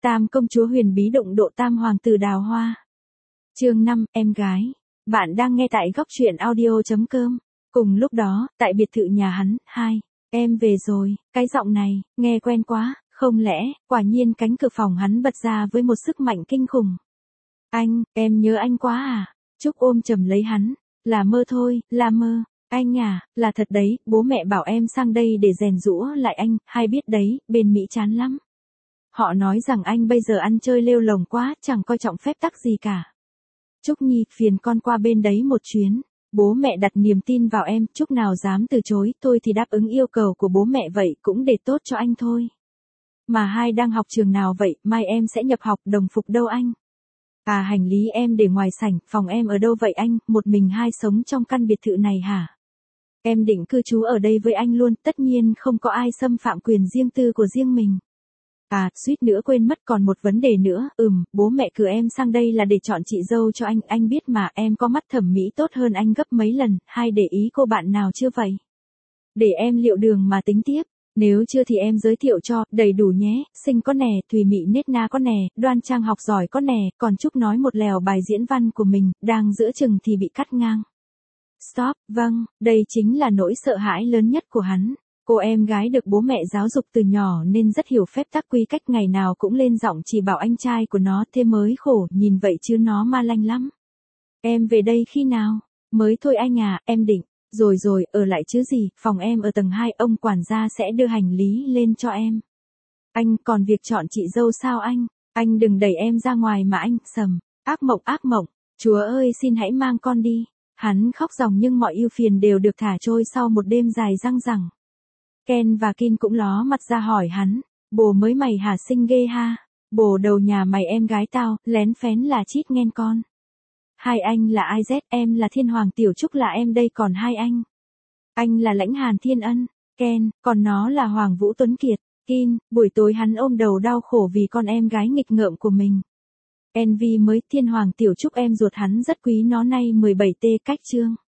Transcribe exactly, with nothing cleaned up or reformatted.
Tam công chúa huyền bí đụng độ tam hoàng tử đào hoa. Chương năm, em gái. Bạn đang nghe tại góc truyện audio chấm com. Cùng lúc đó, tại biệt thự nhà hắn, hai, em về rồi, cái giọng này, nghe quen quá, không lẽ, quả nhiên cánh cửa phòng hắn bật ra với một sức mạnh kinh khủng. Anh, em nhớ anh quá à? Trúc ôm chầm lấy hắn, là mơ thôi, là mơ. Anh à, là thật đấy, bố mẹ bảo em sang đây để rèn giũa lại anh, hay biết đấy, bên Mỹ chán lắm. Họ nói rằng anh bây giờ ăn chơi lêu lồng quá, chẳng coi trọng phép tắc gì cả. Trúc Nhi, phiền con qua bên đấy một chuyến. Bố mẹ đặt niềm tin vào em, Trúc nào dám từ chối, tôi thì đáp ứng yêu cầu của bố mẹ vậy cũng để tốt cho anh thôi. Mà hai đang học trường nào vậy, mai em sẽ nhập học, đồng phục đâu anh? À, hành lý em để ngoài sảnh, phòng em ở đâu vậy anh, một mình hai sống trong căn biệt thự này hả? Em định cư trú ở đây với anh luôn, tất nhiên không có ai xâm phạm quyền riêng tư của riêng mình. À, suýt nữa quên mất còn một vấn đề nữa, ừm, bố mẹ cử em sang đây là để chọn chị dâu cho anh, anh biết mà, em có mắt thẩm mỹ tốt hơn anh gấp mấy lần, hay để ý cô bạn nào chưa vậy? Để em liệu đường mà tính tiếp, nếu chưa thì em giới thiệu cho, đầy đủ nhé, xinh có nè, thùy mị nết na có nè, đoan trang học giỏi có nè, còn Trúc nói một lèo bài diễn văn của mình, đang giữa chừng thì bị cắt ngang. Stop, vâng, đây chính là nỗi sợ hãi lớn nhất của hắn. Cô em gái được bố mẹ giáo dục từ nhỏ nên rất hiểu phép tắc quy cách, ngày nào cũng lên giọng chỉ bảo anh trai của nó, thế mới khổ, nhìn vậy chứ nó ma lanh lắm. Em về đây khi nào? Mới thôi anh à, em định. Rồi rồi, ở lại chứ gì, phòng em ở tầng hai, ông quản gia sẽ đưa hành lý lên cho em. Anh, còn việc chọn chị dâu sao anh? Anh đừng đẩy em ra ngoài mà anh, sầm. Ác mộng ác mộng, Chúa ơi xin hãy mang con đi. Hắn khóc ròng nhưng mọi ưu phiền đều được thả trôi sau một đêm dài dằng dặc. Ken và Kin cũng ló mặt ra hỏi hắn, bồ mới mày hả, xinh ghê ha, bồ đầu nhà mày em gái tao, lén phén là chít nghen con. Hai anh là ai dét, em là Thiên Hoàng Tiểu Trúc là em đây, còn hai anh. Anh là Lãnh Hàn Thiên Ân, Ken, còn nó là Hoàng Vũ Tuấn Kiệt, Kin, buổi tối hắn ôm đầu đau khổ vì con em gái nghịch ngợm của mình. Envy mới, Thiên Hoàng Tiểu Trúc em ruột hắn rất quý nó, nay mười bảy tê cách chương.